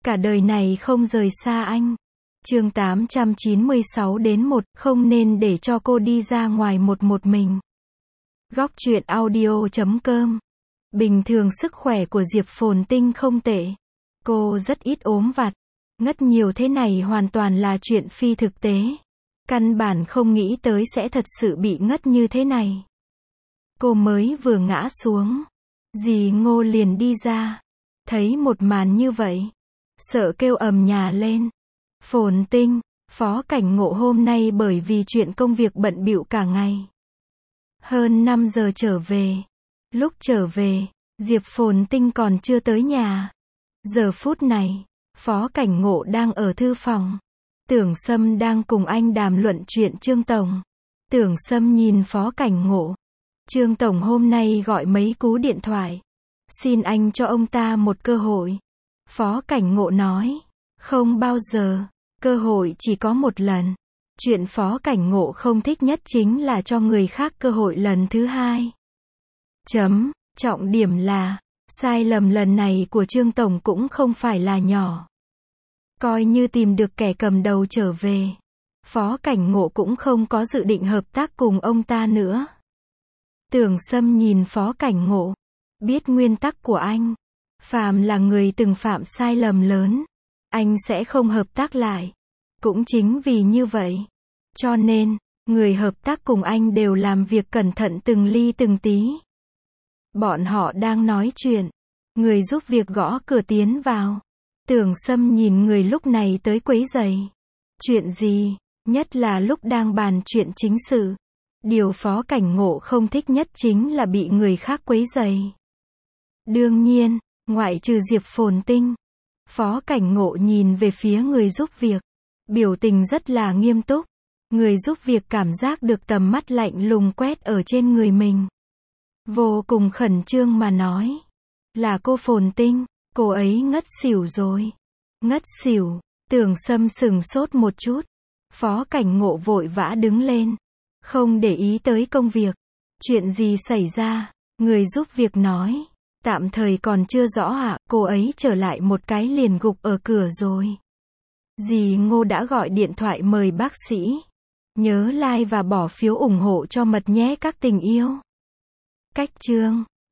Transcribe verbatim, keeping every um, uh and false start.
Cả đời này không rời xa anh. Chương tám trăm chín mươi sáu đến một, không nên để cho cô đi ra ngoài một một mình. Góc truyện audio chấm com. Bình thường sức khỏe của Diệp Phồn Tinh không tệ. Cô rất ít ốm vặt. Ngất nhiều thế này hoàn toàn là chuyện phi thực tế. Căn bản không nghĩ tới sẽ thật sự bị ngất như thế này. Cô mới vừa ngã xuống, dì Ngô liền đi ra. Thấy một màn như vậy, sợ kêu ầm nhà lên. Phồn Tinh, Phó Cảnh Ngộ hôm nay bởi vì chuyện công việc bận bịu cả ngày. Hơn năm giờ trở về. Lúc trở về, Diệp Phồn Tinh còn chưa tới nhà. Giờ phút này, Phó Cảnh Ngộ đang ở thư phòng. Tưởng Sâm đang cùng anh đàm luận chuyện Trương Tổng. Tưởng Sâm nhìn Phó Cảnh Ngộ. Trương Tổng hôm nay gọi mấy cú điện thoại. Xin anh cho ông ta một cơ hội. Phó Cảnh Ngộ nói. Không bao giờ. Cơ hội chỉ có một lần. Chuyện Phó Cảnh Ngộ không thích nhất chính là cho người khác cơ hội lần thứ hai. Chấm. Trọng điểm là, sai lầm lần này của Trương Tổng cũng không phải là nhỏ. Coi như tìm được kẻ cầm đầu trở về. Phó Cảnh Ngộ cũng không có dự định hợp tác cùng ông ta nữa. Tưởng Sâm nhìn Phó Cảnh Ngộ. Biết nguyên tắc của anh. Phàm là người từng phạm sai lầm lớn, anh sẽ không hợp tác lại. Cũng chính vì như vậy. Cho nên, người hợp tác cùng anh đều làm việc cẩn thận từng ly từng tí. Bọn họ đang nói chuyện. Người giúp việc gõ cửa tiến vào. Tưởng Sâm nhìn người lúc này tới quấy rầy. Chuyện gì? Nhất là lúc đang bàn chuyện chính sự. Điều Phó Cảnh Ngộ không thích nhất chính là bị người khác quấy rầy. Đương nhiên, ngoại trừ Diệp Phồn Tinh. Phó Cảnh Ngộ nhìn về phía người giúp việc. Biểu tình rất là nghiêm túc. Người giúp việc cảm giác được tầm mắt lạnh lùng quét ở trên người mình. Vô cùng khẩn trương mà nói. Là cô Phồn Tinh, cô ấy ngất xỉu rồi. Ngất xỉu, Tưởng Sâm sừng sốt một chút. Phó Cảnh Ngộ vội vã đứng lên. Không để ý tới công việc. Chuyện gì xảy ra? Người giúp việc nói. Tạm thời còn chưa rõ ạ, cô ấy trở lại một cái liền gục ở cửa rồi. Dì Ngô đã gọi điện thoại mời bác sĩ. Nhớ like và bỏ phiếu ủng hộ cho Mật nhé các tình yêu. Cách chương